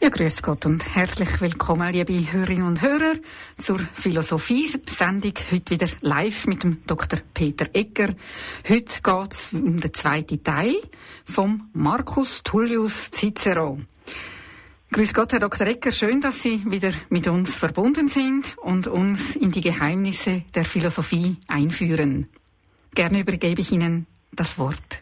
Ja, grüß Gott und herzlich willkommen, liebe Hörerinnen und Hörer, zur Philosophie-Sendung. Heute wieder live mit dem Dr. Peter Egger. Heute geht es um den zweiten Teil vom Marcus Tullius Cicero. Grüß Gott, Herr Dr. Egger, schön, dass Sie wieder mit uns verbunden sind und uns in die Geheimnisse der Philosophie einführen. Gerne übergebe ich Ihnen das Wort.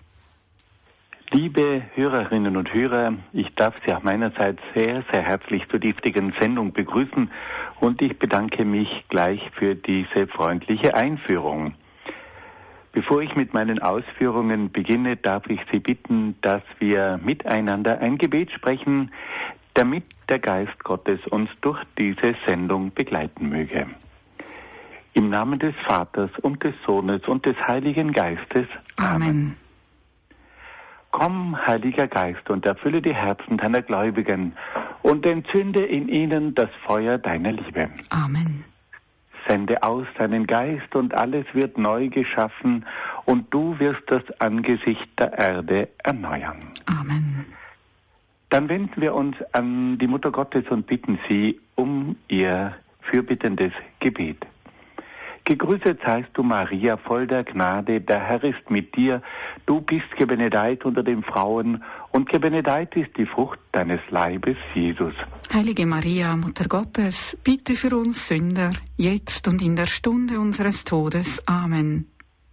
Liebe Hörerinnen und Hörer, ich darf Sie auch meinerseits sehr, sehr herzlich zur heutigen Sendung begrüßen und ich bedanke mich gleich für diese freundliche Einführung. Bevor ich mit meinen Ausführungen beginne, darf ich Sie bitten, dass wir miteinander ein Gebet sprechen, damit der Geist Gottes uns durch diese Sendung begleiten möge. Im Namen des Vaters und des Sohnes und des Heiligen Geistes. Amen. Komm, Heiliger Geist, und erfülle die Herzen deiner Gläubigen und entzünde in ihnen das Feuer deiner Liebe. Amen. Sende aus deinen Geist und alles wird neu geschaffen und du wirst das Angesicht der Erde erneuern. Amen. Dann wenden wir uns an die Mutter Gottes und bitten sie um ihr fürbittendes Gebet. Gegrüßet seist du, Maria, voll der Gnade, der Herr ist mit dir. Du bist gebenedeit unter den Frauen und gebenedeit ist die Frucht deines Leibes, Jesus. Heilige Maria, Mutter Gottes, bitte für uns Sünder, jetzt und in der Stunde unseres Todes. Amen.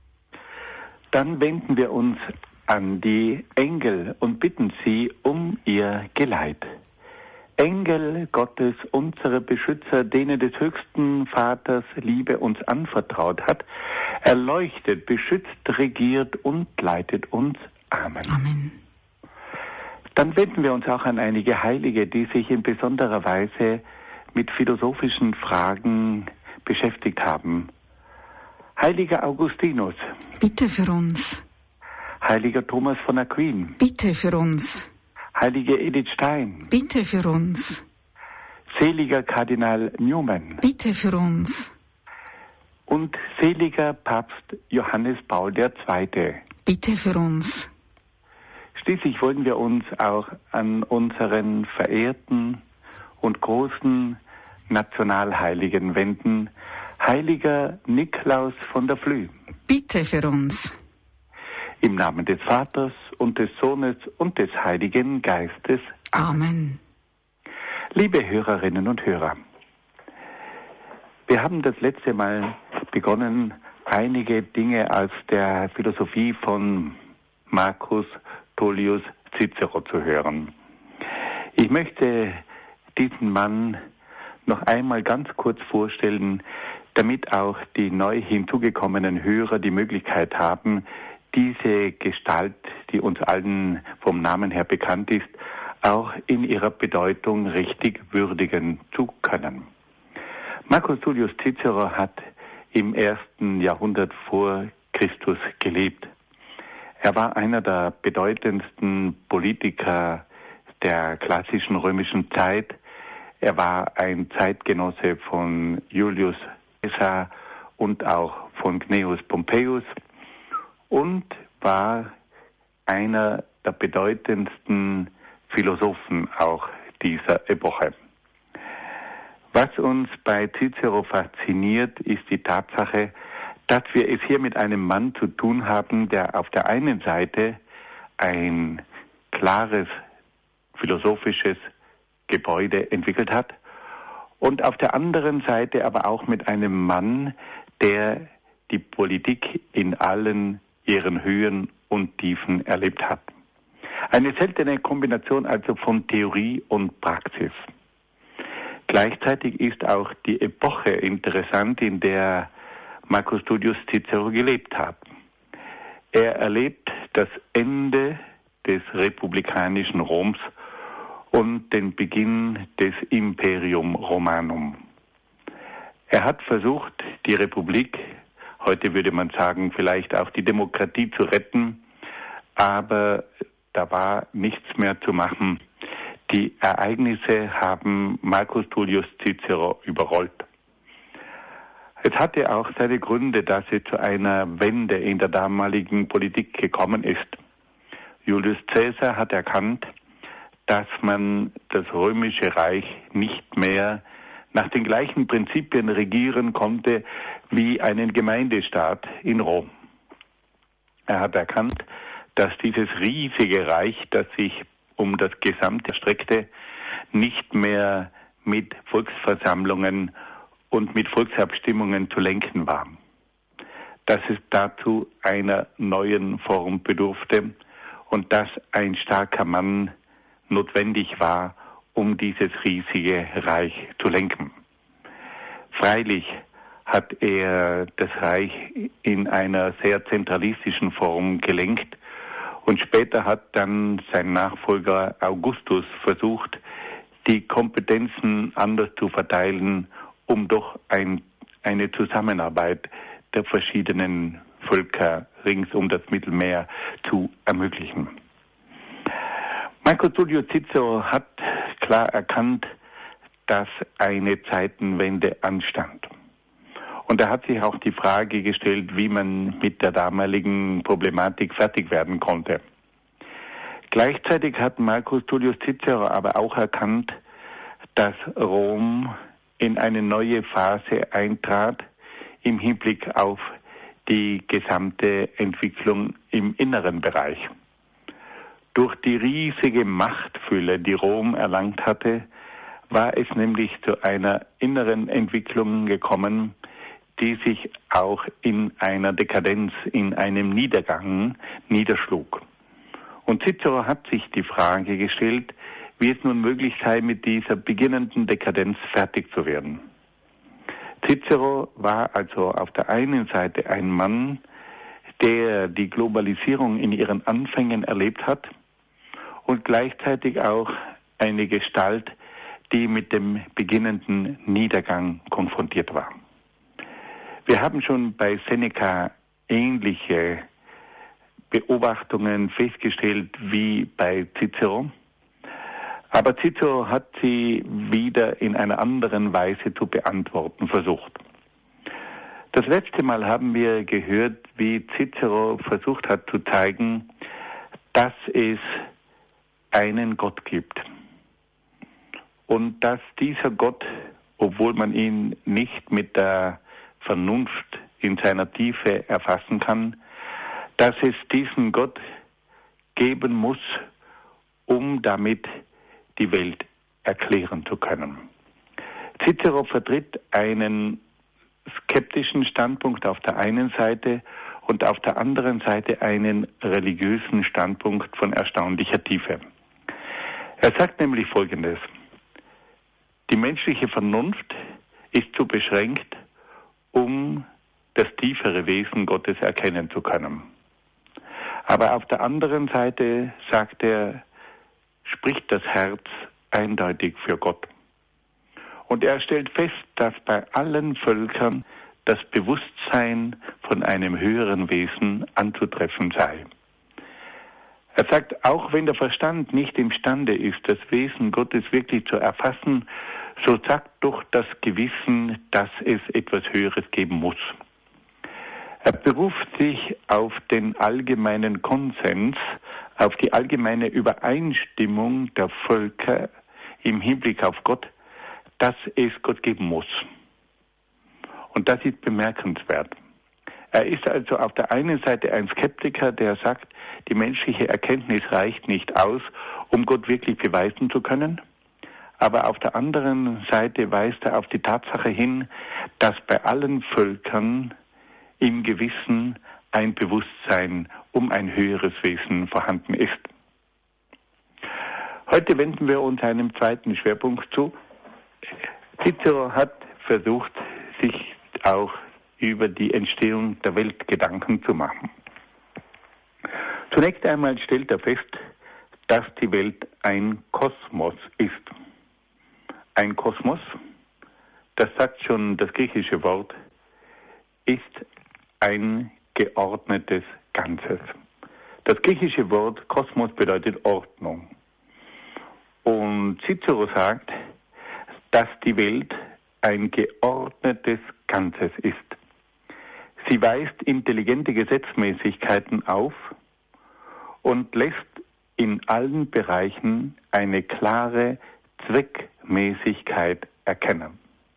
Dann wenden wir uns an die Engel und bitten sie um ihr Geleit. Engel Gottes, unsere Beschützer, denen des höchsten Vaters Liebe uns anvertraut hat, erleuchtet, beschützt, regiert und leitet uns. Amen. Amen. Dann wenden wir uns auch an einige Heilige, die sich in besonderer Weise mit philosophischen Fragen beschäftigt haben. Heiliger Augustinus. Bitte für uns. Heiliger Thomas von Aquin. Bitte für uns. Heilige Edith Stein. Bitte für uns. Seliger Kardinal Newman. Bitte für uns. Und seliger Papst Johannes Paul II. Bitte für uns. Schließlich wollen wir uns auch an unseren verehrten und großen Nationalheiligen wenden. Heiliger Niklaus von der Flüe. Bitte für uns. Im Namen des Vaters und des Sohnes und des Heiligen Geistes. Amen. Liebe Hörerinnen und Hörer, wir haben das letzte Mal begonnen, einige Dinge aus der Philosophie von Marcus Tullius Cicero zu hören. Ich möchte diesen Mann noch einmal ganz kurz vorstellen, damit auch die neu hinzugekommenen Hörer die Möglichkeit haben, diese Gestalt, die uns allen vom Namen her bekannt ist, auch in ihrer Bedeutung richtig würdigen zu können. Marcus Tullius Cicero hat im 1. Jahrhundert vor Christus gelebt. Er war einer der bedeutendsten Politiker der klassischen römischen Zeit. Er war ein Zeitgenosse von Julius Caesar und auch von Gnaeus Pompeius und war einer der bedeutendsten Philosophen auch dieser Epoche. Was uns bei Cicero fasziniert, ist die Tatsache, dass wir es hier mit einem Mann zu tun haben, der auf der einen Seite ein klares philosophisches Gebäude entwickelt hat und auf der anderen Seite aber auch mit einem Mann, der die Politik in allen ihren Höhen und Tiefen erlebt hat. Eine seltene Kombination also von Theorie und Praxis. Gleichzeitig ist auch die Epoche interessant, in der Marcus Tullius Cicero gelebt hat. Er erlebt das Ende des republikanischen Roms und den Beginn des Imperium Romanum. Er hat versucht, die Republik, heute würde man sagen, vielleicht auch die Demokratie zu retten, aber da war nichts mehr zu machen. Die Ereignisse haben Marcus Tullius Cicero überrollt. Es hatte auch seine Gründe, dass es zu einer Wende in der damaligen Politik gekommen ist. Julius Caesar hat erkannt, dass man das Römische Reich nicht mehr nach den gleichen Prinzipien regieren konnte wie einen Gemeindestaat in Rom. Er hat erkannt, dass dieses riesige Reich, das sich um das Gesamte erstreckte, nicht mehr mit Volksversammlungen und mit Volksabstimmungen zu lenken war. Dass es dazu einer neuen Form bedurfte und dass ein starker Mann notwendig war, um dieses riesige Reich zu lenken. Freilich hat er das Reich in einer sehr zentralistischen Form gelenkt und später hat dann sein Nachfolger Augustus versucht, die Kompetenzen anders zu verteilen, um doch eine Zusammenarbeit der verschiedenen Völker rings um das Mittelmeer zu ermöglichen. Marcus Tullius Cicero hat klar erkannt, dass eine Zeitenwende anstand. Und er hat sich auch die Frage gestellt, wie man mit der damaligen Problematik fertig werden konnte. Gleichzeitig hat Marcus Tullius Cicero aber auch erkannt, dass Rom in eine neue Phase eintrat im Hinblick auf die gesamte Entwicklung im inneren Bereich. Durch die riesige Machtfülle, die Rom erlangt hatte, war es nämlich zu einer inneren Entwicklung gekommen, die sich auch in einer Dekadenz, in einem Niedergang niederschlug. Und Cicero hat sich die Frage gestellt, wie es nun möglich sei, mit dieser beginnenden Dekadenz fertig zu werden. Cicero war also auf der einen Seite ein Mann, der die Globalisierung in ihren Anfängen erlebt hat und gleichzeitig auch eine Gestalt, die mit dem beginnenden Niedergang konfrontiert war. Wir haben schon bei Seneca ähnliche Beobachtungen festgestellt wie bei Cicero, aber Cicero hat sie wieder in einer anderen Weise zu beantworten versucht. Das letzte Mal haben wir gehört, wie Cicero versucht hat zu zeigen, dass es einen Gott gibt. Und dass dieser Gott, obwohl man ihn nicht mit der Vernunft in seiner Tiefe erfassen kann, dass es diesen Gott geben muss, um damit die Welt erklären zu können. Cicero vertritt einen skeptischen Standpunkt auf der einen Seite und auf der anderen Seite einen religiösen Standpunkt von erstaunlicher Tiefe. Er sagt nämlich Folgendes: Die menschliche Vernunft ist zu beschränkt, um das tiefere Wesen Gottes erkennen zu können. Aber auf der anderen Seite, sagt er, spricht das Herz eindeutig für Gott. Und er stellt fest, dass bei allen Völkern das Bewusstsein von einem höheren Wesen anzutreffen sei. Er sagt, auch wenn der Verstand nicht imstande ist, das Wesen Gottes wirklich zu erfassen, so sagt doch das Gewissen, dass es etwas Höheres geben muss. Er beruft sich auf den allgemeinen Konsens, auf die allgemeine Übereinstimmung der Völker im Hinblick auf Gott, dass es Gott geben muss. Und das ist bemerkenswert. Er ist also auf der einen Seite ein Skeptiker, der sagt, die menschliche Erkenntnis reicht nicht aus, um Gott wirklich beweisen zu können. Aber auf der anderen Seite weist er auf die Tatsache hin, dass bei allen Völkern im Gewissen ein Bewusstsein um ein höheres Wesen vorhanden ist. Heute wenden wir uns einem zweiten Schwerpunkt zu. Cicero hat versucht, sich auch über die Entstehung der Welt Gedanken zu machen. Zunächst einmal stellt er fest, dass die Welt ein Kosmos ist. Ein Kosmos, das sagt schon das griechische Wort, ist ein geordnetes Ganzes. Das griechische Wort Kosmos bedeutet Ordnung. Und Cicero sagt, dass die Welt ein geordnetes Ganzes ist. Sie weist intelligente Gesetzmäßigkeiten auf und lässt in allen Bereichen eine klare Zweckmäßigkeit erkennen.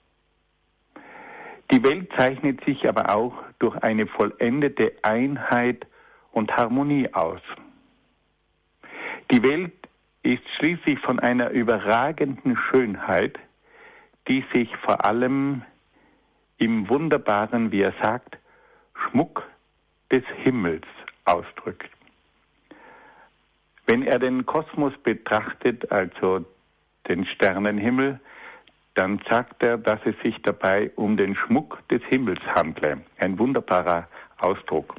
Die Welt zeichnet sich aber auch durch eine vollendete Einheit und Harmonie aus. Die Welt ist schließlich von einer überragenden Schönheit, die sich vor allem im wunderbaren, wie er sagt, Schmuck des Himmels ausdrückt. Wenn er den Kosmos betrachtet, also den Sternenhimmel, dann sagt er, dass es sich dabei um den Schmuck des Himmels handle. Ein wunderbarer Ausdruck.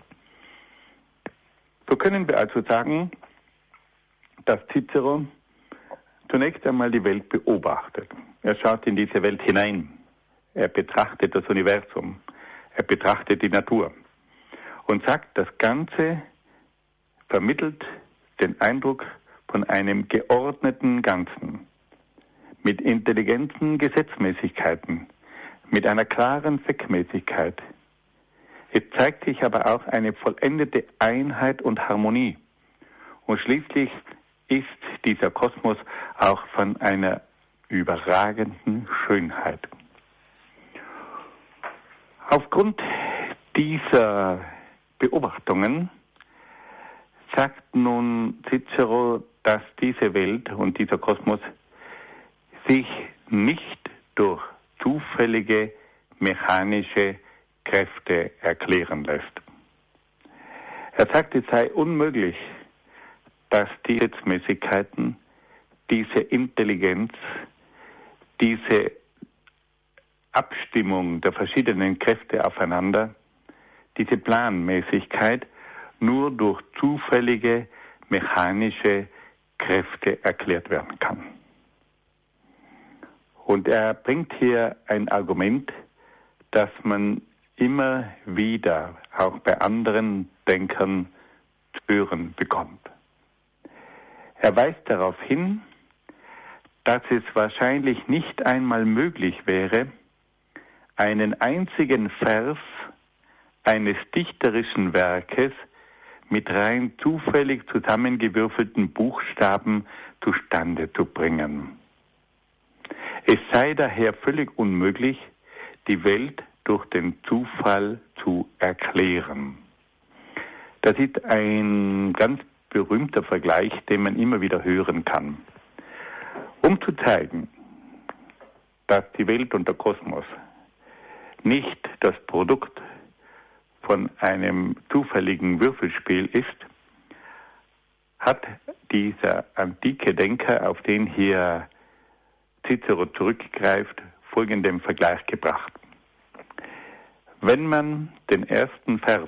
So können wir also sagen, dass Cicero zunächst einmal die Welt beobachtet. Er schaut in diese Welt hinein. Er betrachtet das Universum. Er betrachtet die Natur. Und sagt, das Ganze vermittelt den Eindruck von einem geordneten Ganzen, mit intelligenten Gesetzmäßigkeiten, mit einer klaren Zweckmäßigkeit. Es zeigt sich aber auch eine vollendete Einheit und Harmonie. Und schließlich ist dieser Kosmos auch von einer überragenden Schönheit. Aufgrund dieser Beobachtungen sagt nun Cicero, dass diese Welt und dieser Kosmos sich nicht durch zufällige mechanische Kräfte erklären lässt. Er sagt, es sei unmöglich, dass die Gesetzmäßigkeiten, diese Intelligenz, diese Abstimmung der verschiedenen Kräfte aufeinander, diese Planmäßigkeit nur durch zufällige mechanische Kräfte erklärt werden kann. Und er bringt hier ein Argument, das man immer wieder auch bei anderen Denkern zu hören bekommt. Er weist darauf hin, dass es wahrscheinlich nicht einmal möglich wäre, einen einzigen Vers eines dichterischen Werkes mit rein zufällig zusammengewürfelten Buchstaben zustande zu bringen. Es sei daher völlig unmöglich, die Welt durch den Zufall zu erklären. Das ist ein ganz berühmter Vergleich, den man immer wieder hören kann. Um zu zeigen, dass die Welt und der Kosmos nicht das Produkt von einem zufälligen Würfelspiel ist, hat dieser antike Denker, auf den hier Cicero zurückgreift, folgenden Vergleich gebracht. Wenn man den ersten Vers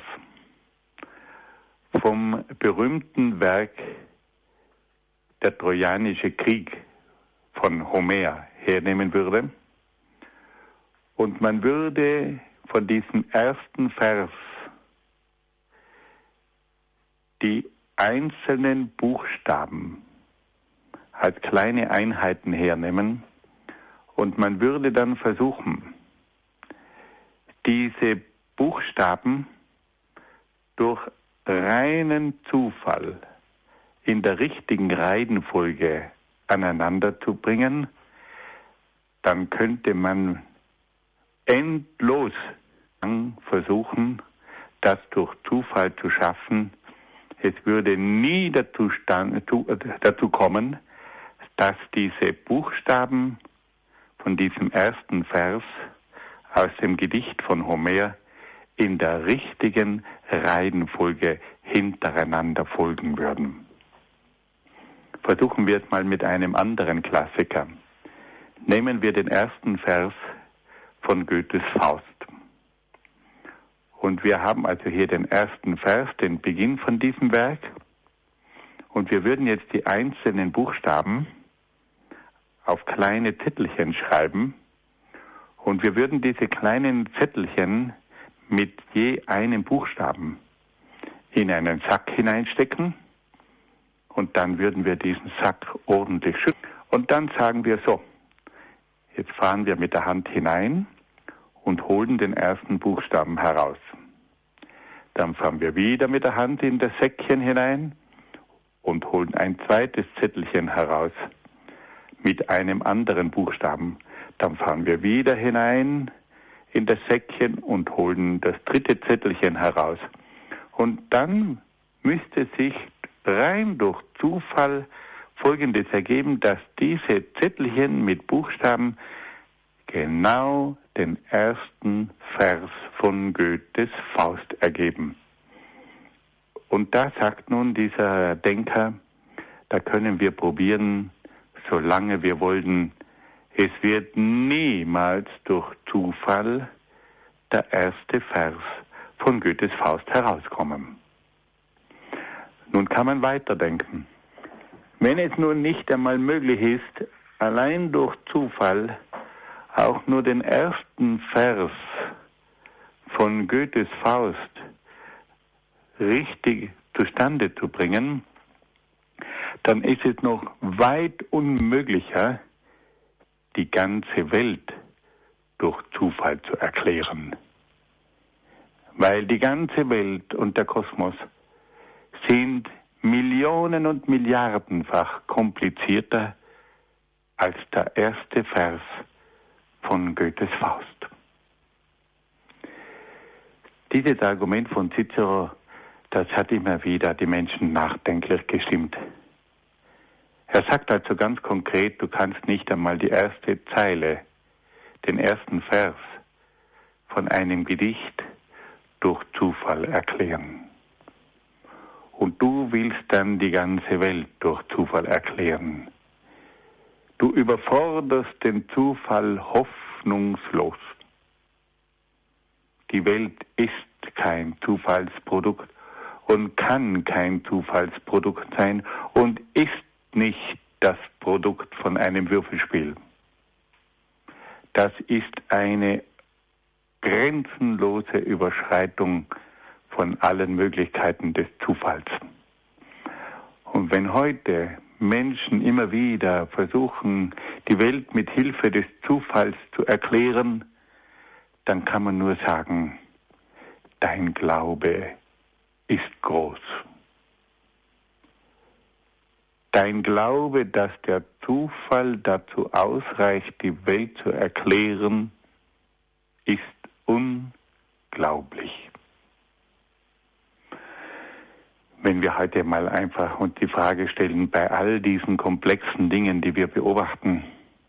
vom berühmten Werk Der Trojanische Krieg von Homer hernehmen würde und man würde von diesem ersten Vers die einzelnen Buchstaben als kleine Einheiten hernehmen und man würde dann versuchen, diese Buchstaben durch reinen Zufall in der richtigen Reihenfolge aneinander zu bringen, dann könnte man endlos versuchen, das durch Zufall zu schaffen. Es würde nie dazu kommen, dass diese Buchstaben von diesem ersten Vers aus dem Gedicht von Homer in der richtigen Reihenfolge hintereinander folgen würden. Versuchen wir es mal mit einem anderen Klassiker. Nehmen wir den ersten Vers von Goethes Faust. Und wir haben also hier den ersten Vers, den Beginn von diesem Werk. Und wir würden jetzt die einzelnen Buchstaben auf kleine Zettelchen schreiben. Und wir würden diese kleinen Zettelchen mit je einem Buchstaben in einen Sack hineinstecken. Und dann würden wir diesen Sack ordentlich schütteln. Und dann sagen wir so, jetzt fahren wir mit der Hand hinein und holen den ersten Buchstaben heraus. Dann fahren wir wieder mit der Hand in das Säckchen hinein und holen ein zweites Zettelchen heraus mit einem anderen Buchstaben. Dann fahren wir wieder hinein in das Säckchen und holen das dritte Zettelchen heraus. Und dann müsste sich rein durch Zufall Folgendes ergeben, dass diese Zettelchen mit Buchstaben genau den ersten Vers von Goethes Faust ergeben. Und da sagt nun dieser Denker, da können wir probieren, solange wir wollen. Es wird niemals durch Zufall der erste Vers von Goethes Faust herauskommen. Nun kann man weiterdenken. Wenn es nun nicht einmal möglich ist, allein durch Zufall auch nur den ersten Vers von Goethes Faust richtig zustande zu bringen, dann ist es noch weit unmöglicher, die ganze Welt durch Zufall zu erklären. Weil die ganze Welt und der Kosmos sind Millionen- und Milliardenfach komplizierter als der erste Vers von Goethes Faust. Dieses Argument von Cicero, das hat immer wieder die Menschen nachdenklich gestimmt. Er sagt also ganz konkret, du kannst nicht einmal die erste Zeile, den ersten Vers von einem Gedicht durch Zufall erklären. Und du willst dann die ganze Welt durch Zufall erklären. Du überforderst den Zufall hoffnungslos. Die Welt ist kein Zufallsprodukt und kann kein Zufallsprodukt sein und ist nicht das Produkt von einem Würfelspiel. Das ist eine grenzenlose Überschreitung von allen Möglichkeiten des Zufalls. Und wenn heute Menschen immer wieder versuchen, die Welt mit Hilfe des Zufalls zu erklären, dann kann man nur sagen, dein Glaube ist groß. Dein Glaube, dass der Zufall dazu ausreicht, die Welt zu erklären, ist unglaublich. Wenn wir heute mal einfach uns die Frage stellen, bei all diesen komplexen Dingen, die wir beobachten,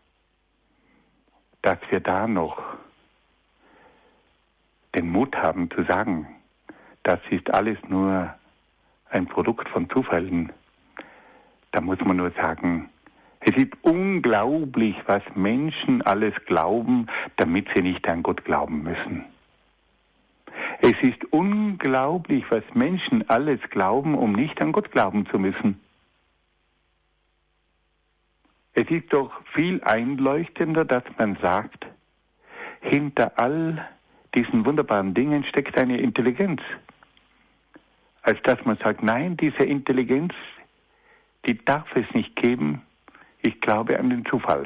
dass wir da noch den Mut haben zu sagen, das ist alles nur ein Produkt von Zufällen, da muss man nur sagen, es ist unglaublich, was Menschen alles glauben, damit sie nicht an Gott glauben müssen. Es ist unglaublich, was Menschen alles glauben, um nicht an Gott glauben zu müssen. Es ist doch viel einleuchtender, dass man sagt, hinter all diesen wunderbaren Dingen steckt eine Intelligenz. Als dass man sagt, nein, diese Intelligenz, die darf es nicht geben, ich glaube an den Zufall.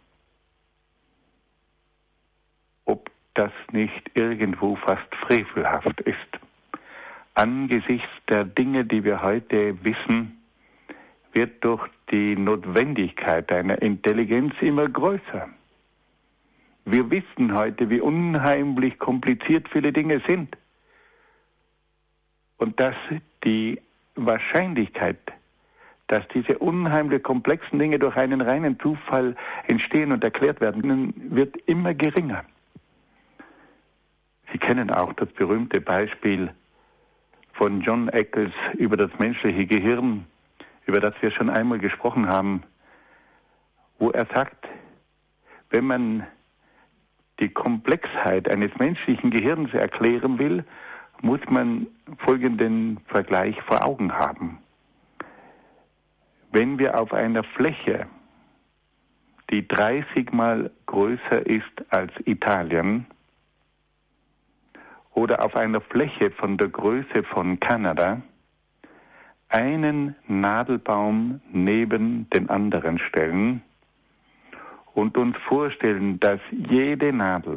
Ob das nicht irgendwo fast frevelhaft ist. Angesichts der Dinge, die wir heute wissen, wird durch die Notwendigkeit einer Intelligenz immer größer. Wir wissen heute, wie unheimlich kompliziert viele Dinge sind. Und dass die Wahrscheinlichkeit, dass diese unheimlich komplexen Dinge durch einen reinen Zufall entstehen und erklärt werden können, wird immer geringer. Sie kennen auch das berühmte Beispiel von John Eccles über das menschliche Gehirn, über das wir schon einmal gesprochen haben, wo er sagt, wenn man die Komplexheit eines menschlichen Gehirns erklären will, muss man folgenden Vergleich vor Augen haben. Wenn wir auf einer Fläche, die 30 Mal größer ist als Italien, oder auf einer Fläche von der Größe von Kanada einen Nadelbaum neben den anderen stellen und uns vorstellen, dass jede Nadel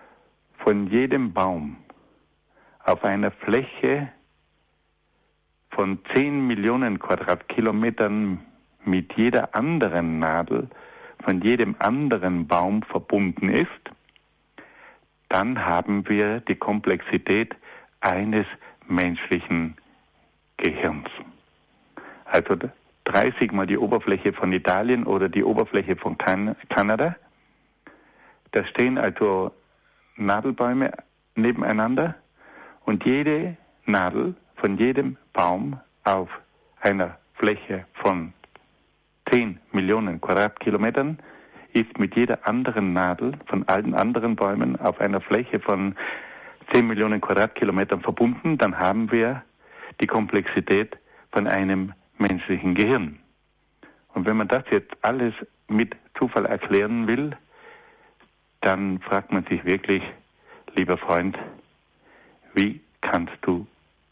von jedem Baum auf einer Fläche von 10 Millionen Quadratkilometern mit jeder anderen Nadel von jedem anderen Baum verbunden ist, dann haben wir die Komplexität eines menschlichen Gehirns. Also 30 mal die Oberfläche von Italien oder die Oberfläche von Kanada. Da stehen also Nadelbäume nebeneinander und jede Nadel von jedem Baum auf einer Fläche von 10 Millionen Quadratkilometern ist mit jeder anderen Nadel von allen anderen Bäumen auf einer Fläche von 10 Millionen Quadratkilometern verbunden. Dann haben wir die Komplexität von einem menschlichen Gehirn. Und wenn man das jetzt alles mit Zufall erklären will, dann fragt man sich wirklich, lieber Freund, wie kannst du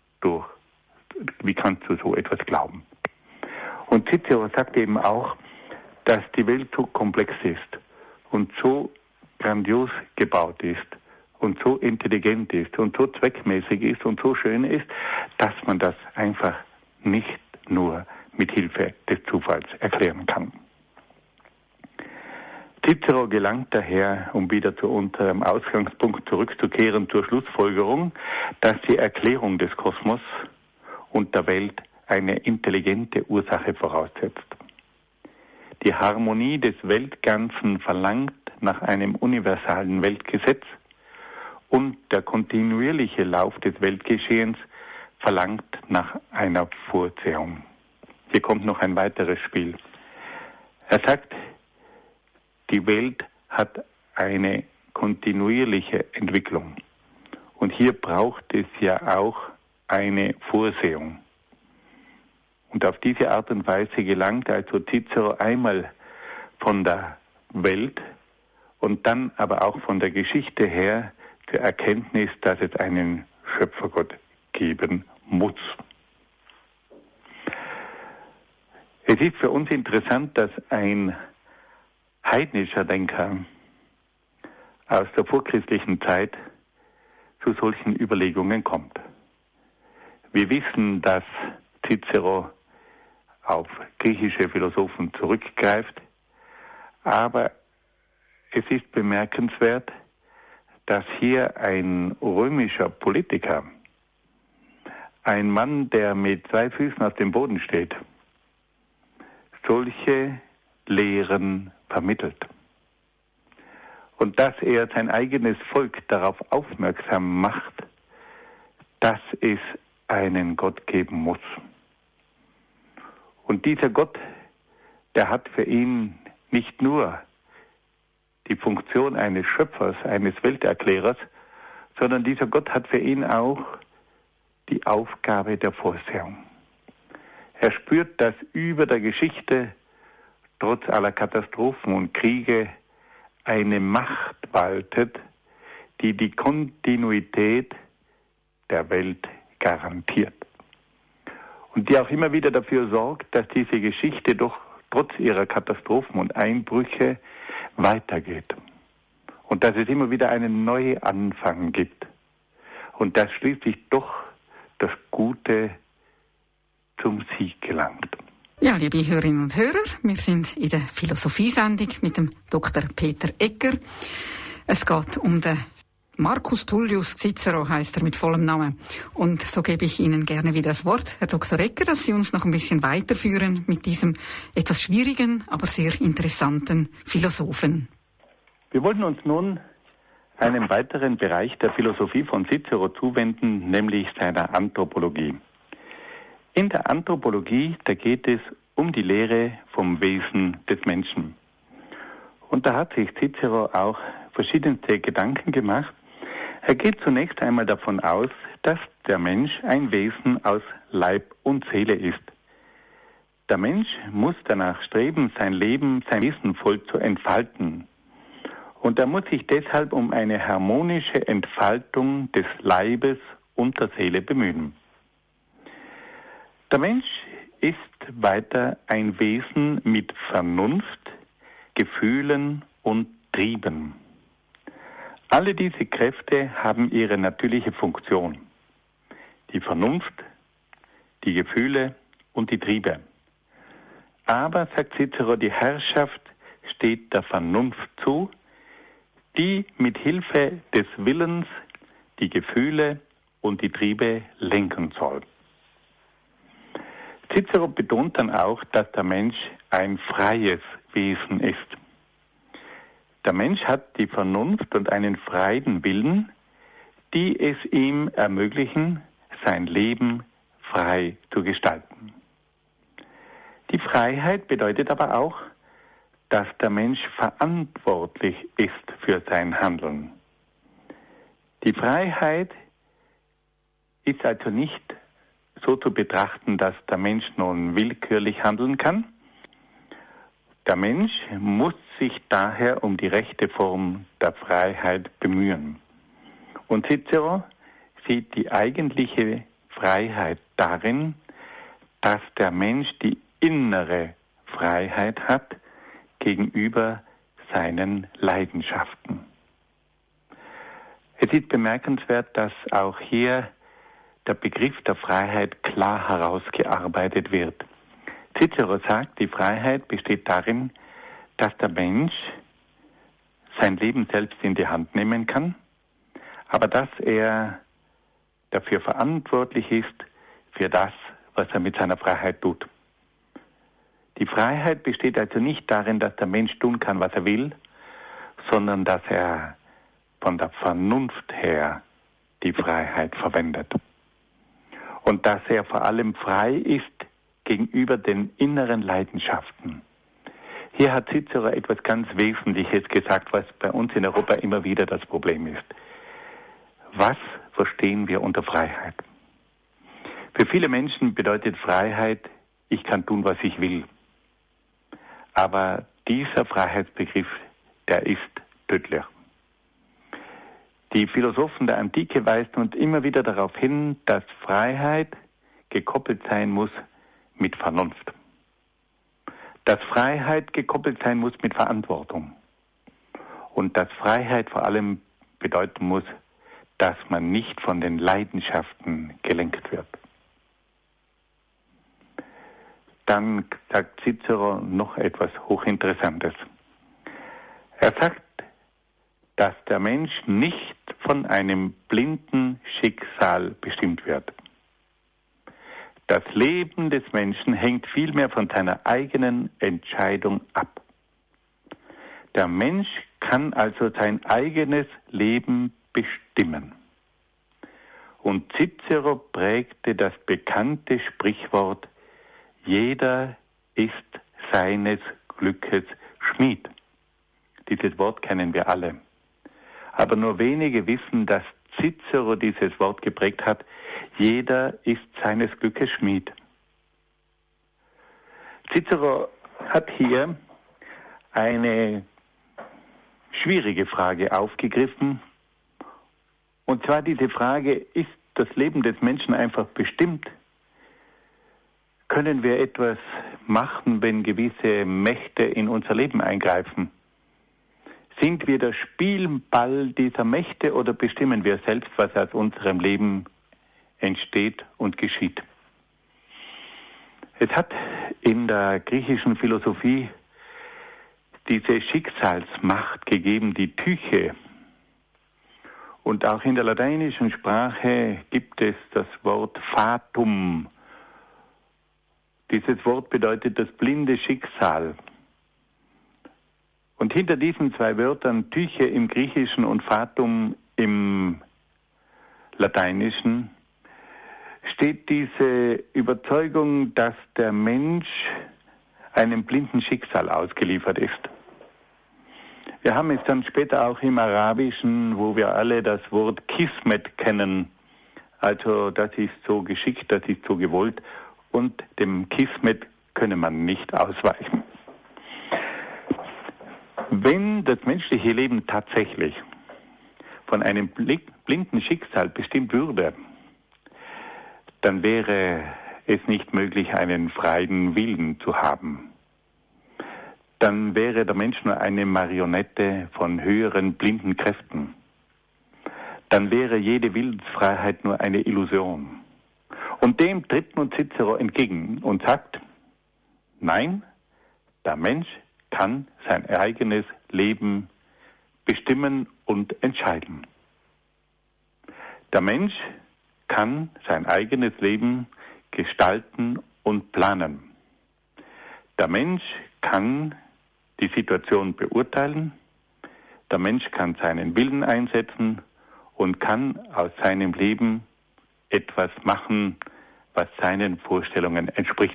so etwas glauben? Und Cicero sagt eben auch, dass die Welt so komplex ist und so grandios gebaut ist und so intelligent ist und so zweckmäßig ist und so schön ist, dass man das einfach nicht nur mit Hilfe des Zufalls erklären kann. Cicero gelangt daher, um wieder zu unserem Ausgangspunkt zurückzukehren, zur Schlussfolgerung, dass die Erklärung des Kosmos und der Welt eine intelligente Ursache voraussetzt. Die Harmonie des Weltganzen verlangt nach einem universalen Weltgesetz und der kontinuierliche Lauf des Weltgeschehens verlangt nach einer Vorsehung. Hier kommt noch ein weiteres Spiel. Er sagt, die Welt hat eine kontinuierliche Entwicklung. Und hier braucht es ja auch eine Vorsehung. Und auf diese Art und Weise gelangt also Cicero einmal von der Welt und dann aber auch von der Geschichte her zur Erkenntnis, dass es einen Schöpfergott geben muss. Es ist für uns interessant, dass ein heidnischer Denker aus der vorchristlichen Zeit zu solchen Überlegungen kommt. Wir wissen, dass Cicero auf griechische Philosophen zurückgreift, aber es ist bemerkenswert, dass hier ein römischer Politiker, ein Mann, der mit 2 Füßen auf dem Boden steht, solche Lehren vermittelt. Und dass er sein eigenes Volk darauf aufmerksam macht, dass es einen Gott geben muss. Und dieser Gott, der hat für ihn nicht nur die Funktion eines Schöpfers, eines Welterklärers, sondern dieser Gott hat für ihn auch die Aufgabe der Vorsehung. Er spürt, dass über der Geschichte, trotz aller Katastrophen und Kriege, eine Macht waltet, die die Kontinuität der Welt garantiert. Und die auch immer wieder dafür sorgt, dass diese Geschichte doch trotz ihrer Katastrophen und Einbrüche weitergeht. Und dass es immer wieder einen Neuanfang gibt. Und dass schließlich doch das Gute zum Sieg gelangt. Ja, liebe Hörerinnen und Hörer, wir sind in der Philosophiesendung mit dem Dr. Peter Egger. Es geht um den Marcus Tullius Cicero, heisst er mit vollem Namen. Und so gebe ich Ihnen gerne wieder das Wort, Herr Dr. Egger, dass Sie uns noch ein bisschen weiterführen mit diesem etwas schwierigen, aber sehr interessanten Philosophen. Wir wollten uns nun einem weiteren Bereich der Philosophie von Cicero zuwenden, nämlich seiner Anthropologie. In der Anthropologie, da geht es um die Lehre vom Wesen des Menschen. Und da hat sich Cicero auch verschiedenste Gedanken gemacht. Er geht zunächst einmal davon aus, dass der Mensch ein Wesen aus Leib und Seele ist. Der Mensch muss danach streben, sein Leben, sein Wesen voll zu entfalten. Und er muss sich deshalb um eine harmonische Entfaltung des Leibes und der Seele bemühen. Der Mensch ist weiter ein Wesen mit Vernunft, Gefühlen und Trieben. Alle diese Kräfte haben ihre natürliche Funktion. Die Vernunft, die Gefühle und die Triebe. Aber, sagt Cicero, die Herrschaft steht der Vernunft zu, die mit Hilfe des Willens die Gefühle und die Triebe lenken soll. Cicero betont dann auch, dass der Mensch ein freies Wesen ist. Der Mensch hat die Vernunft und einen freien Willen, die es ihm ermöglichen, sein Leben frei zu gestalten. Die Freiheit bedeutet aber auch, dass der Mensch verantwortlich ist für sein Handeln. Die Freiheit ist also nicht so zu betrachten, dass der Mensch nun willkürlich handeln kann. Der Mensch muss sich daher um die rechte Form der Freiheit bemühen. Und Cicero sieht die eigentliche Freiheit darin, dass der Mensch die innere Freiheit hat gegenüber seinen Leidenschaften. Es ist bemerkenswert, dass auch hier der Begriff der Freiheit klar herausgearbeitet wird. Cicero sagt, die Freiheit besteht darin, dass der Mensch sein Leben selbst in die Hand nehmen kann, aber dass er dafür verantwortlich ist für das, was er mit seiner Freiheit tut. Die Freiheit besteht also nicht darin, dass der Mensch tun kann, was er will, sondern dass er von der Vernunft her die Freiheit verwendet. Und dass er vor allem frei ist gegenüber den inneren Leidenschaften. Hier hat Cicero etwas ganz Wesentliches gesagt, was bei uns in Europa immer wieder das Problem ist. Was verstehen wir unter Freiheit? Für viele Menschen bedeutet Freiheit, ich kann tun, was ich will. Aber dieser Freiheitsbegriff, der ist tödlich. Die Philosophen der Antike weisen uns immer wieder darauf hin, dass Freiheit gekoppelt sein muss mit Vernunft. Dass Freiheit gekoppelt sein muss mit Verantwortung. Und dass Freiheit vor allem bedeuten muss, dass man nicht von den Leidenschaften gelenkt wird. Dann sagt Cicero noch etwas Hochinteressantes. Er sagt, dass der Mensch nicht von einem blinden Schicksal bestimmt wird. Das Leben des Menschen hängt vielmehr von seiner eigenen Entscheidung ab. Der Mensch kann also sein eigenes Leben bestimmen. Und Cicero prägte das bekannte Sprichwort, jeder ist seines Glückes Schmied. Dieses Wort kennen wir alle. Aber nur wenige wissen, dass Cicero dieses Wort geprägt hat, jeder ist seines Glückes Schmied. Cicero hat hier eine schwierige Frage aufgegriffen. Und zwar diese Frage, ist das Leben des Menschen einfach bestimmt? Können wir etwas machen, wenn gewisse Mächte in unser Leben eingreifen? Sind wir der Spielball dieser Mächte oder bestimmen wir selbst, was aus unserem Leben entsteht und geschieht? Es hat in der griechischen Philosophie diese Schicksalsmacht gegeben, die Tyche. Und auch in der lateinischen Sprache gibt es das Wort Fatum. Dieses Wort bedeutet das blinde Schicksal. Und hinter diesen zwei Wörtern, Tyche im Griechischen und Fatum im Lateinischen, steht diese Überzeugung, dass der Mensch einem blinden Schicksal ausgeliefert ist. Wir haben es dann später auch im Arabischen, wo wir alle das Wort Kismet kennen. Also das ist so geschickt, das ist so gewollt und dem Kismet könne man nicht ausweichen. Wenn das menschliche Leben tatsächlich von einem blinden Schicksal bestimmt würde, dann wäre es nicht möglich, einen freien Willen zu haben. Dann wäre der Mensch nur eine Marionette von höheren blinden Kräften. Dann wäre jede Willensfreiheit nur eine Illusion. Und dem tritt nun Cicero entgegen und sagt, nein, der Mensch kann sein eigenes Leben bestimmen und entscheiden. Der Mensch kann sein eigenes Leben gestalten und planen. Der Mensch kann die Situation beurteilen. Der Mensch kann seinen Willen einsetzen und kann aus seinem Leben etwas machen, was seinen Vorstellungen entspricht.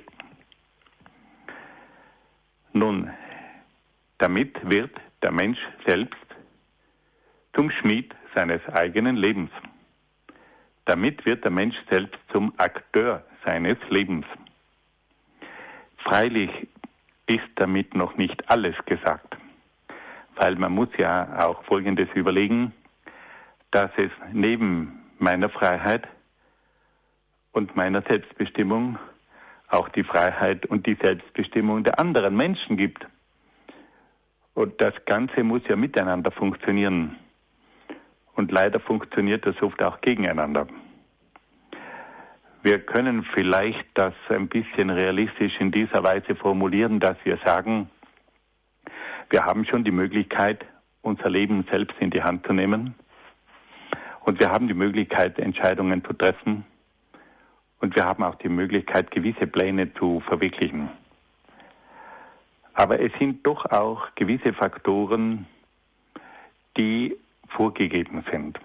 Nun, damit wird der Mensch selbst zum Schmied seines eigenen Lebens. Damit wird der Mensch selbst zum Akteur seines Lebens. Freilich ist damit noch nicht alles gesagt, weil man muss ja auch Folgendes überlegen, dass es neben meiner Freiheit und meiner Selbstbestimmung auch die Freiheit und die Selbstbestimmung der anderen Menschen gibt. Und das Ganze muss ja miteinander funktionieren. Und leider funktioniert das oft auch gegeneinander. Wir können vielleicht das ein bisschen realistisch in dieser Weise formulieren, dass wir sagen, wir haben schon die Möglichkeit, unser Leben selbst in die Hand zu nehmen. Und wir haben die Möglichkeit, Entscheidungen zu treffen. Und wir haben auch die Möglichkeit, gewisse Pläne zu verwirklichen. Aber es sind doch auch gewisse Faktoren, die vorgegeben sind.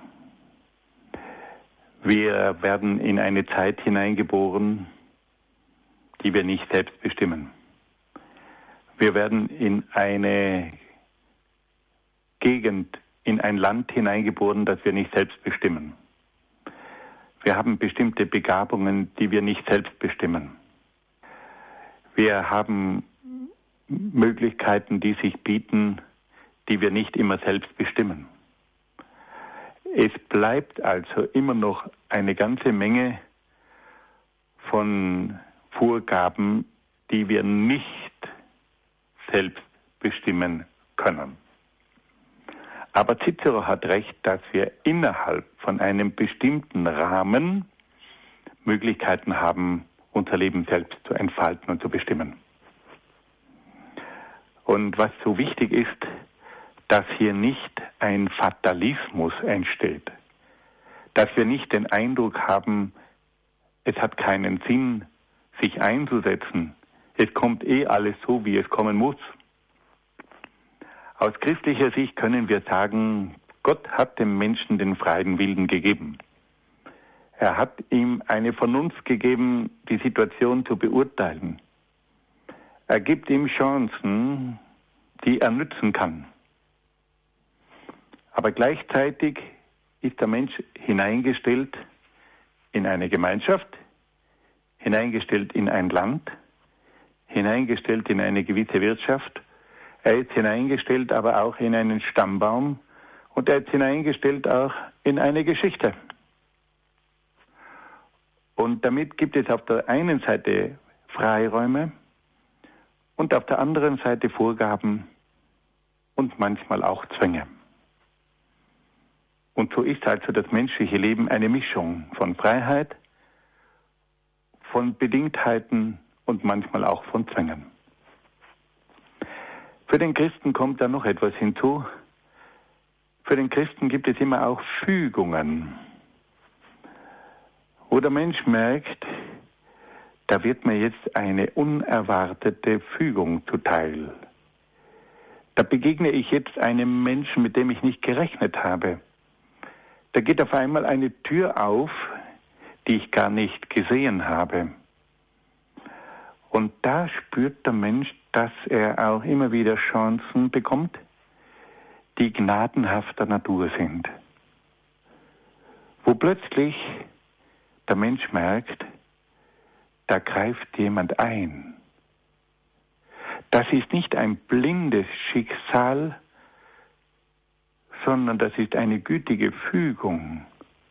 Wir werden in eine Zeit hineingeboren, die wir nicht selbst bestimmen. Wir werden in eine Gegend, in ein Land hineingeboren, das wir nicht selbst bestimmen. Wir haben bestimmte Begabungen, die wir nicht selbst bestimmen. Wir haben Möglichkeiten, die sich bieten, die wir nicht immer selbst bestimmen. Es bleibt also immer noch eine ganze Menge von Vorgaben, die wir nicht selbst bestimmen können. Aber Cicero hat recht, dass wir innerhalb von einem bestimmten Rahmen Möglichkeiten haben, unser Leben selbst zu entfalten und zu bestimmen. Und was so wichtig ist, dass hier nicht ein Fatalismus entsteht, dass wir nicht den Eindruck haben, es hat keinen Sinn, sich einzusetzen, es kommt alles so, wie es kommen muss. Aus christlicher Sicht können wir sagen, Gott hat dem Menschen den freien Willen gegeben. Er hat ihm eine Vernunft gegeben, die Situation zu beurteilen. Er gibt ihm Chancen, die er nützen kann. Aber gleichzeitig ist der Mensch hineingestellt in eine Gemeinschaft, hineingestellt in ein Land, hineingestellt in eine gewisse Wirtschaft. Er ist hineingestellt aber auch in einen Stammbaum und er ist hineingestellt auch in eine Geschichte. Und damit gibt es auf der einen Seite Freiräume und auf der anderen Seite Vorgaben und manchmal auch Zwänge. Und so ist also das menschliche Leben eine Mischung von Freiheit, von Bedingtheiten und manchmal auch von Zwängen. Für den Christen kommt da noch etwas hinzu. Für den Christen gibt es immer auch Fügungen, wo der Mensch merkt, da wird mir jetzt eine unerwartete Fügung zuteil. Da begegne ich jetzt einem Menschen, mit dem ich nicht gerechnet habe. Da geht auf einmal eine Tür auf, die ich gar nicht gesehen habe. Und da spürt der Mensch, dass er auch immer wieder Chancen bekommt, die gnadenhafter Natur sind. Wo plötzlich der Mensch merkt, da greift jemand ein. Das ist nicht ein blindes Schicksal, sondern das ist eine gütige Fügung.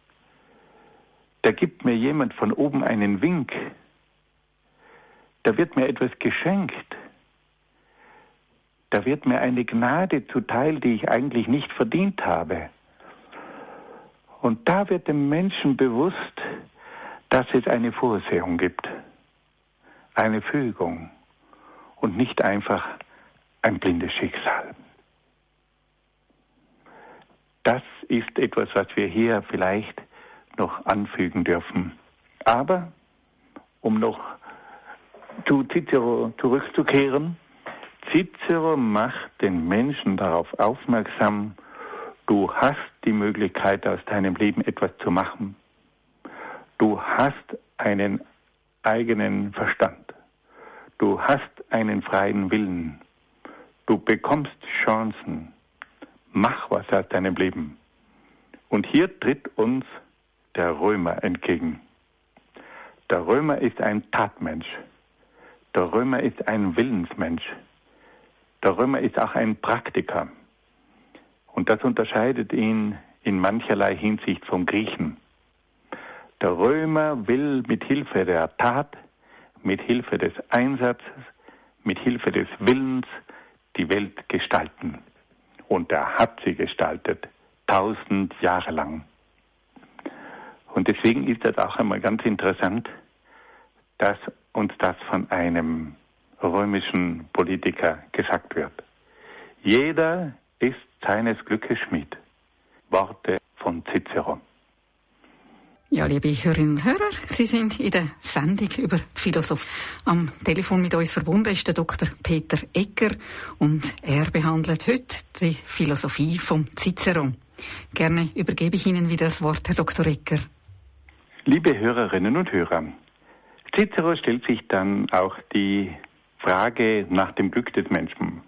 Da gibt mir jemand von oben einen Wink. Da wird mir etwas geschenkt. Da wird mir eine Gnade zuteil, die ich eigentlich nicht verdient habe. Und da wird dem Menschen bewusst, dass es eine Vorsehung gibt, eine Fügung und nicht einfach ein blindes Schicksal. Das ist etwas, was wir hier vielleicht noch anfügen dürfen. Aber, um noch zu Cicero zurückzukehren, Cicero macht den Menschen darauf aufmerksam, du hast die Möglichkeit, aus deinem Leben etwas zu machen. Du hast einen eigenen Verstand. Du hast einen freien Willen. Du bekommst Chancen. Mach was aus deinem Leben. Und hier tritt uns der Römer entgegen. Der Römer ist ein Tatmensch. Der Römer ist ein Willensmensch. Der Römer ist auch ein Praktiker. Und das unterscheidet ihn in mancherlei Hinsicht vom Griechen. Der Römer will mit Hilfe der Tat, mit Hilfe des Einsatzes, mit Hilfe des Willens die Welt gestalten. Und er hat sie gestaltet, 1000 Jahre lang. Und deswegen ist das auch einmal ganz interessant, dass uns das von einem römischen Politiker gesagt wird. Jeder ist seines Glückes Schmied. Worte von Cicero. Ja, liebe Hörerinnen und Hörer, Sie sind in der Sendung über Philosophie. Am Telefon mit uns verbunden ist der Dr. Peter Egger und er behandelt heute die Philosophie von Cicero. Gerne übergebe ich Ihnen wieder das Wort, Herr Dr. Egger. Liebe Hörerinnen und Hörer, Cicero stellt sich dann auch die Frage nach dem Glück des Menschen.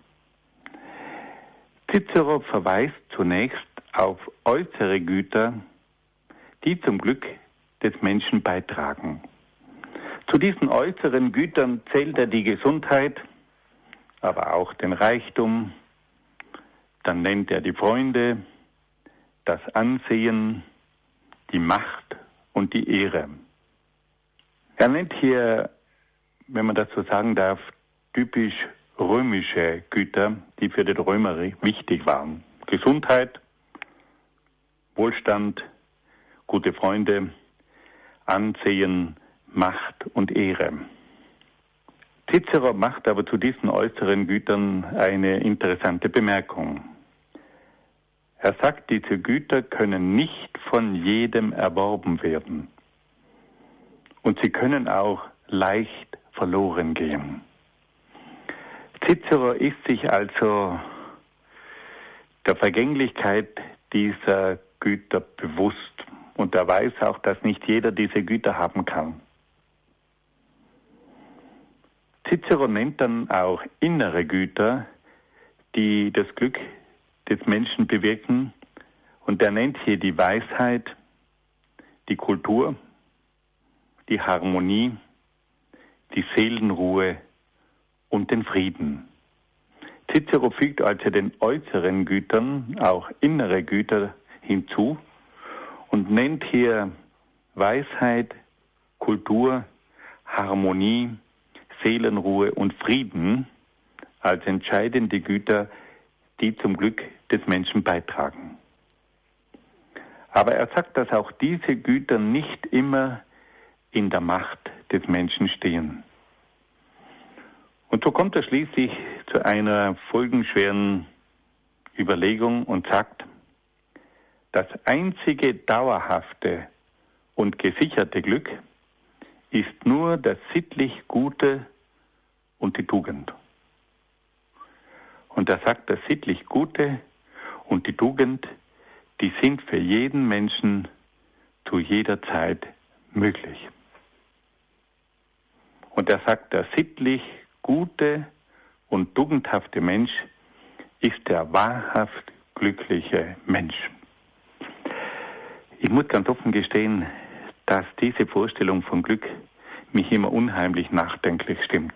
Cicero verweist zunächst auf äußere Güter, die zum Glück des Menschen beitragen. Zu diesen äußeren Gütern zählt er die Gesundheit, aber auch den Reichtum. Dann nennt er die Freunde, das Ansehen, die Macht und die Ehre. Er nennt hier, wenn man das so sagen darf, typisch römische Güter, die für den Römer wichtig waren. Gesundheit, Wohlstand, gute Freunde, Ansehen, Macht und Ehre. Cicero macht aber zu diesen äußeren Gütern eine interessante Bemerkung. Er sagt, diese Güter können nicht von jedem erworben werden. Und sie können auch leicht verloren gehen. Cicero ist sich also der Vergänglichkeit dieser Güter bewusst. Und er weiß auch, dass nicht jeder diese Güter haben kann. Cicero nennt dann auch innere Güter, die das Glück des Menschen bewirken. Und er nennt hier die Weisheit, die Kultur, die Harmonie, die Seelenruhe und den Frieden. Cicero fügt also den äußeren Gütern auch innere Güter hinzu und nennt hier Weisheit, Kultur, Harmonie, Seelenruhe und Frieden als entscheidende Güter, die zum Glück des Menschen beitragen. Aber er sagt, dass auch diese Güter nicht immer in der Macht des Menschen stehen. Und so kommt er schließlich zu einer folgenschweren Überlegung und sagt, das einzige dauerhafte und gesicherte Glück ist nur das sittlich Gute und die Tugend. Und er sagt, das sittlich Gute und die Tugend, die sind für jeden Menschen zu jeder Zeit möglich. Und er sagt, der sittlich gute und tugendhafte Mensch ist der wahrhaft glückliche Mensch. Ich muss ganz offen gestehen, dass diese Vorstellung von Glück mich immer unheimlich nachdenklich stimmt.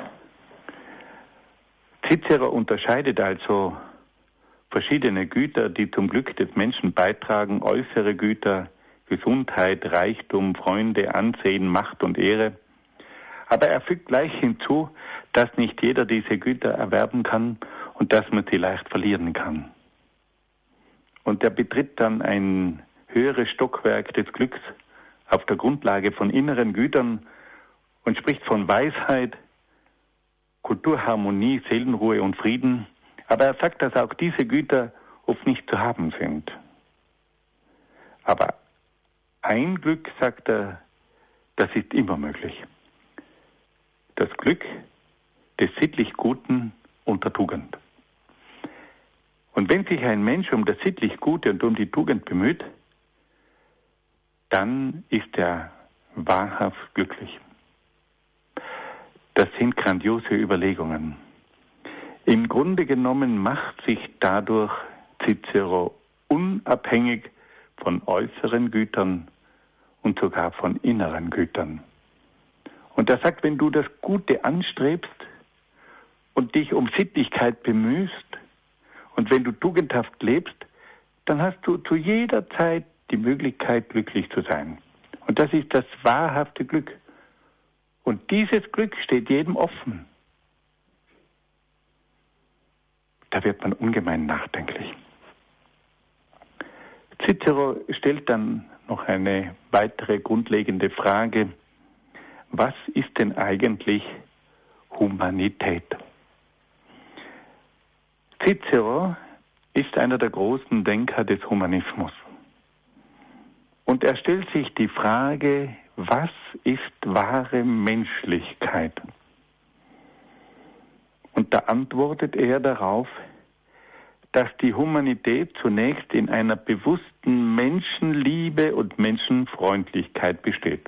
Cicero unterscheidet also verschiedene Güter, die zum Glück des Menschen beitragen, äußere Güter, Gesundheit, Reichtum, Freunde, Ansehen, Macht und Ehre. Aber er fügt gleich hinzu, dass nicht jeder diese Güter erwerben kann und dass man sie leicht verlieren kann. Und er betritt dann ein höheres Stockwerk des Glücks auf der Grundlage von inneren Gütern und spricht von Weisheit, Kulturharmonie, Seelenruhe und Frieden. Aber er sagt, dass auch diese Güter oft nicht zu haben sind. Aber ein Glück, sagt er, das ist immer möglich. Das Glück des sittlich Guten und der Tugend. Und wenn sich ein Mensch um das sittlich Gute und um die Tugend bemüht, dann ist er wahrhaft glücklich. Das sind grandiose Überlegungen. Im Grunde genommen macht sich dadurch Cicero unabhängig von äußeren Gütern und sogar von inneren Gütern. Und er sagt, wenn du das Gute anstrebst und dich um Sittlichkeit bemühst und wenn du tugendhaft lebst, dann hast du zu jeder Zeit die Möglichkeit, glücklich zu sein. Und das ist das wahrhafte Glück. Und dieses Glück steht jedem offen. Da wird man ungemein nachdenklich. Cicero stellt dann noch eine weitere grundlegende Frage. Was ist denn eigentlich Humanität? Cicero ist einer der großen Denker des Humanismus. Und er stellt sich die Frage, was ist wahre Menschlichkeit? Und da antwortet er darauf, dass die Humanität zunächst in einer bewussten Menschenliebe und Menschenfreundlichkeit besteht.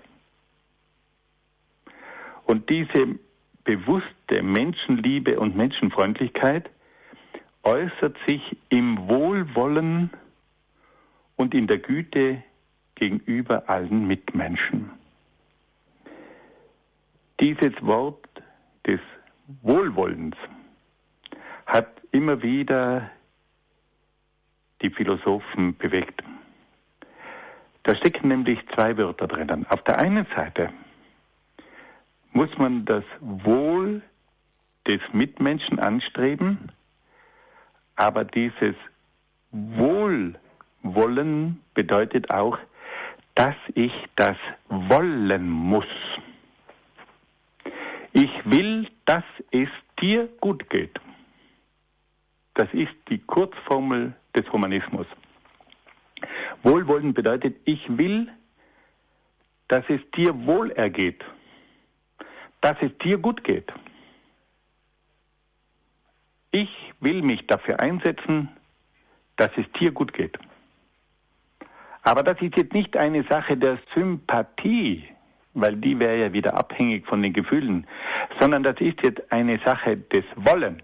Und diese bewusste Menschenliebe und Menschenfreundlichkeit äußert sich im Wohlwollen und in der Güte gegenüber allen Mitmenschen. Dieses Wort des Wohlwollens hat immer wieder die Philosophen bewegt. Da stecken nämlich zwei Wörter drinnen. Auf der einen Seite muss man das Wohl des Mitmenschen anstreben, aber dieses Wohlwollen bedeutet auch, dass ich das wollen muss. Ich will, dass es dir gut geht. Das ist die Kurzformel des Humanismus. Wohlwollen bedeutet, ich will, dass es dir wohl ergeht, dass es dir gut geht. Ich will mich dafür einsetzen, dass es dir gut geht. Aber das ist jetzt nicht eine Sache der Sympathie, weil die wäre ja wieder abhängig von den Gefühlen, sondern das ist jetzt eine Sache des Wollens.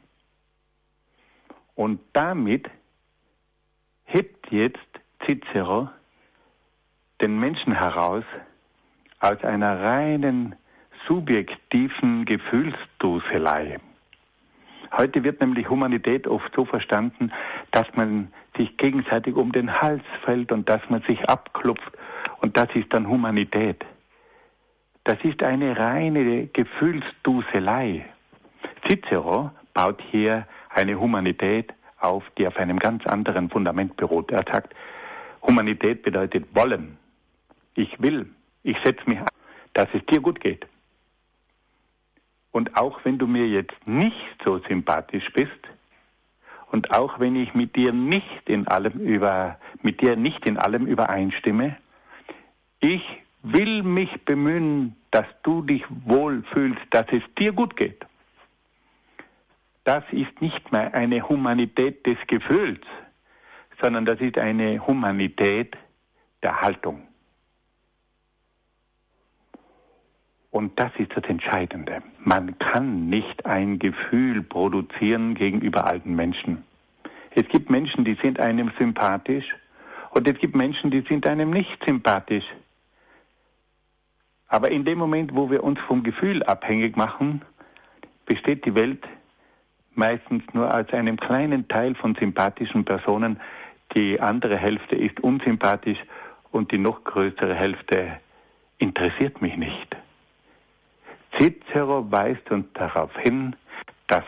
Und damit hebt jetzt Cicero den Menschen heraus aus einer reinen subjektiven Gefühlsduselei. Heute wird nämlich Humanität oft so verstanden, dass man sich gegenseitig um den Hals fällt und dass man sich abklopft und das ist dann Humanität. Das ist eine reine Gefühlsduselei. Cicero baut hier eine Humanität auf, die auf einem ganz anderen Fundament beruht. Er sagt, Humanität bedeutet wollen. Ich will, ich setze mich ein, dass es dir gut geht. Und auch wenn du mir jetzt nicht so sympathisch bist und auch wenn ich mit dir nicht in allem übereinstimme, ich will mich bemühen, dass du dich wohl fühlst, dass es dir gut geht. Das ist nicht mehr eine Humanität des Gefühls, sondern das ist eine Humanität der Haltung. Und das ist das Entscheidende. Man kann nicht ein Gefühl produzieren gegenüber allen Menschen. Es gibt Menschen, die sind einem sympathisch und es gibt Menschen, die sind einem nicht sympathisch. Aber in dem Moment, wo wir uns vom Gefühl abhängig machen, besteht die Welt meistens nur aus einem kleinen Teil von sympathischen Personen. Die andere Hälfte ist unsympathisch und die noch größere Hälfte interessiert mich nicht. Cicero weist uns darauf hin, dass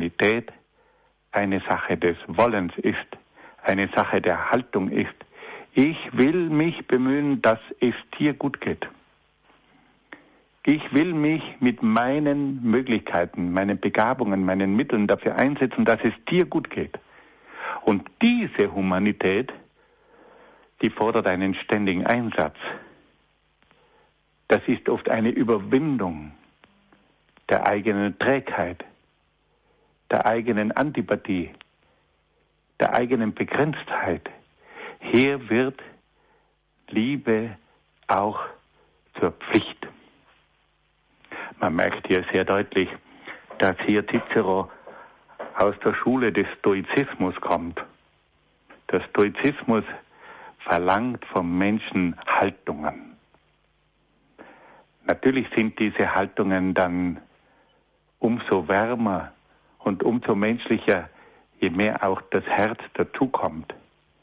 Humanität eine Sache des Wollens ist, eine Sache der Haltung ist. Ich will mich bemühen, dass es dir gut geht. Ich will mich mit meinen Möglichkeiten, meinen Begabungen, meinen Mitteln dafür einsetzen, dass es dir gut geht. Und diese Humanität, die fordert einen ständigen Einsatz. Das ist oft eine Überwindung der eigenen Trägheit, der eigenen Antipathie, der eigenen Begrenztheit. Hier wird Liebe auch zur Pflicht. Man merkt hier sehr deutlich, dass hier Cicero aus der Schule des Stoizismus kommt. Der Stoizismus verlangt vom Menschen Haltungen. Natürlich sind diese Haltungen dann umso wärmer und umso menschlicher, je mehr auch das Herz dazukommt.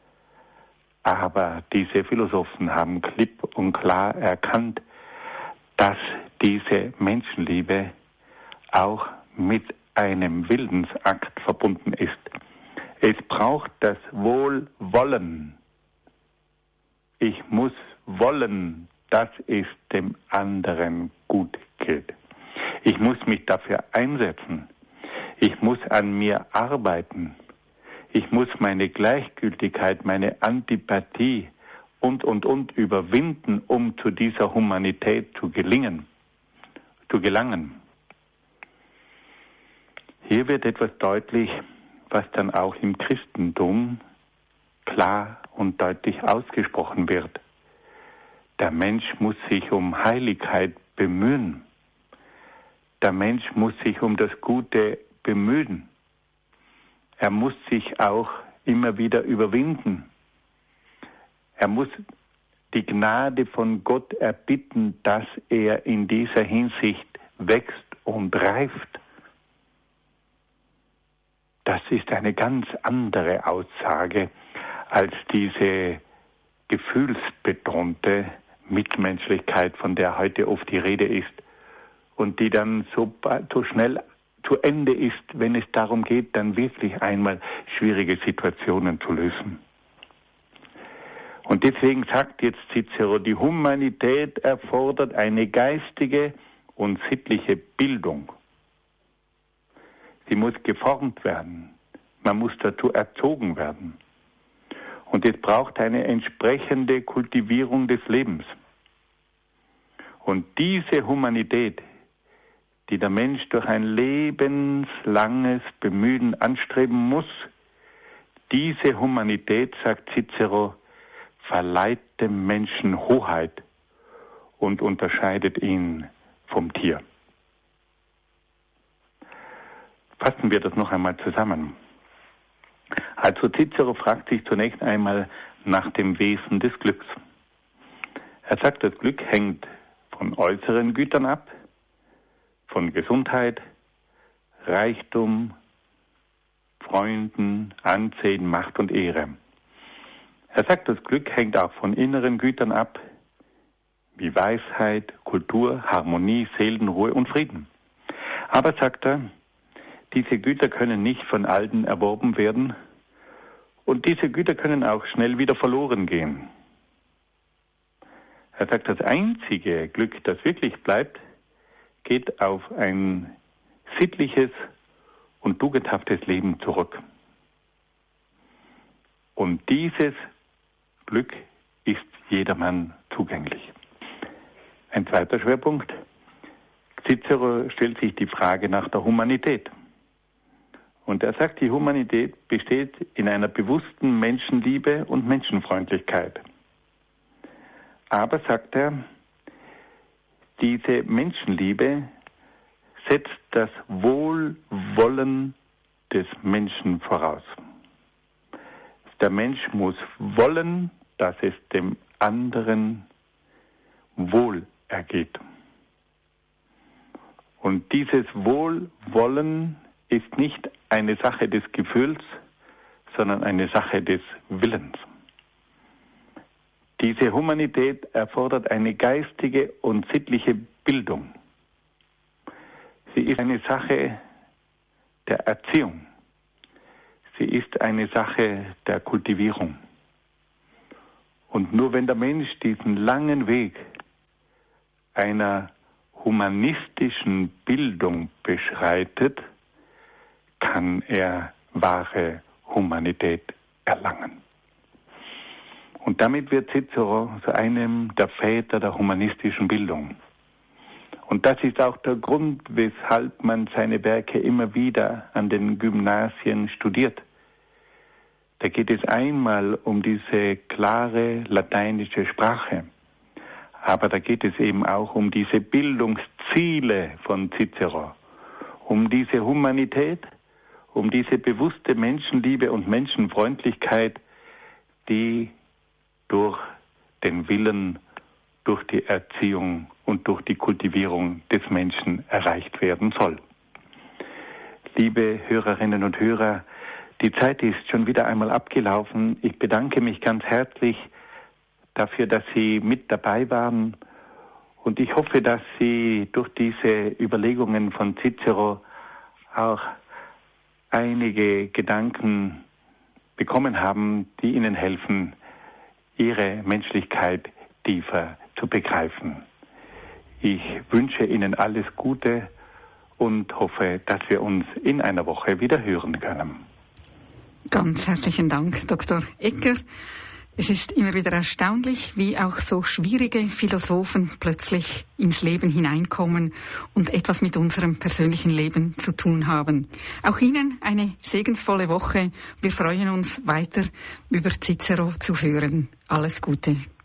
Aber diese Philosophen haben klipp und klar erkannt, dass diese Menschenliebe auch mit einem Willensakt verbunden ist. Es braucht das Wohlwollen. Ich muss wollen, dass es dem anderen gut geht. Ich muss mich dafür einsetzen. Ich muss an mir arbeiten. Ich muss meine Gleichgültigkeit, meine Antipathie und überwinden, um zu dieser Humanität zu gelangen. Hier wird etwas deutlich, was dann auch im Christentum klar und deutlich ausgesprochen wird. Der Mensch muss sich um Heiligkeit bemühen. Der Mensch muss sich um das Gute bemühen. Er muss sich auch immer wieder überwinden. Er muss die Gnade von Gott erbitten, dass er in dieser Hinsicht wächst und reift. Das ist eine ganz andere Aussage als diese gefühlsbetonte Mitmenschlichkeit, von der heute oft die Rede ist und die dann so schnell zu Ende ist, wenn es darum geht, dann wirklich einmal schwierige Situationen zu lösen. Und deswegen sagt jetzt Cicero, die Humanität erfordert eine geistige und sittliche Bildung. Sie muss geformt werden. Man muss dazu erzogen werden. Und es braucht eine entsprechende Kultivierung des Lebens. Und diese Humanität, die der Mensch durch ein lebenslanges Bemühen anstreben muss, diese Humanität, sagt Cicero, verleiht dem Menschen Hoheit und unterscheidet ihn vom Tier. Fassen wir das noch einmal zusammen. Also Cicero fragt sich zunächst einmal nach dem Wesen des Glücks. Er sagt, das Glück hängt von äußeren Gütern ab, von Gesundheit, Reichtum, Freunden, Ansehen, Macht und Ehre. Er sagt, das Glück hängt auch von inneren Gütern ab, wie Weisheit, Kultur, Harmonie, Seelenruhe und Frieden. Aber, sagt er, diese Güter können nicht von allen erworben werden und diese Güter können auch schnell wieder verloren gehen. Er sagt, das einzige Glück, das wirklich bleibt, geht auf ein sittliches und tugendhaftes Leben zurück. Und dieses Glück ist jedermann zugänglich. Ein zweiter Schwerpunkt. Cicero stellt sich die Frage nach der Humanität. Und er sagt, die Humanität besteht in einer bewussten Menschenliebe und Menschenfreundlichkeit. Aber, sagt er, diese Menschenliebe setzt das Wohlwollen des Menschen voraus. Der Mensch muss wollen, dass es dem anderen wohl ergeht. Und dieses Wohlwollen ist nicht eine Sache des Gefühls, sondern eine Sache des Willens. Diese Humanität erfordert eine geistige und sittliche Bildung. Sie ist eine Sache der Erziehung. Sie ist eine Sache der Kultivierung. Und nur wenn der Mensch diesen langen Weg einer humanistischen Bildung beschreitet, kann er wahre Humanität erlangen. Und damit wird Cicero zu einem der Väter der humanistischen Bildung. Und das ist auch der Grund, weshalb man seine Werke immer wieder an den Gymnasien studiert. Da geht es einmal um diese klare lateinische Sprache, aber da geht es eben auch um diese Bildungsziele von Cicero, um diese Humanität, um diese bewusste Menschenliebe und Menschenfreundlichkeit, die durch den Willen, durch die Erziehung und durch die Kultivierung des Menschen erreicht werden soll. Liebe Hörerinnen und Hörer, die Zeit ist schon wieder einmal abgelaufen. Ich bedanke mich ganz herzlich dafür, dass Sie mit dabei waren. Und ich hoffe, dass Sie durch diese Überlegungen von Cicero auch einige Gedanken bekommen haben, die Ihnen helfen, Ihre Menschlichkeit tiefer zu begreifen. Ich wünsche Ihnen alles Gute und hoffe, dass wir uns in einer Woche wieder hören können. Ganz herzlichen Dank, Dr. Egger. Es ist immer wieder erstaunlich, wie auch so schwierige Philosophen plötzlich ins Leben hineinkommen und etwas mit unserem persönlichen Leben zu tun haben. Auch Ihnen eine segensvolle Woche. Wir freuen uns weiter, über Cicero zu hören. Alles Gute.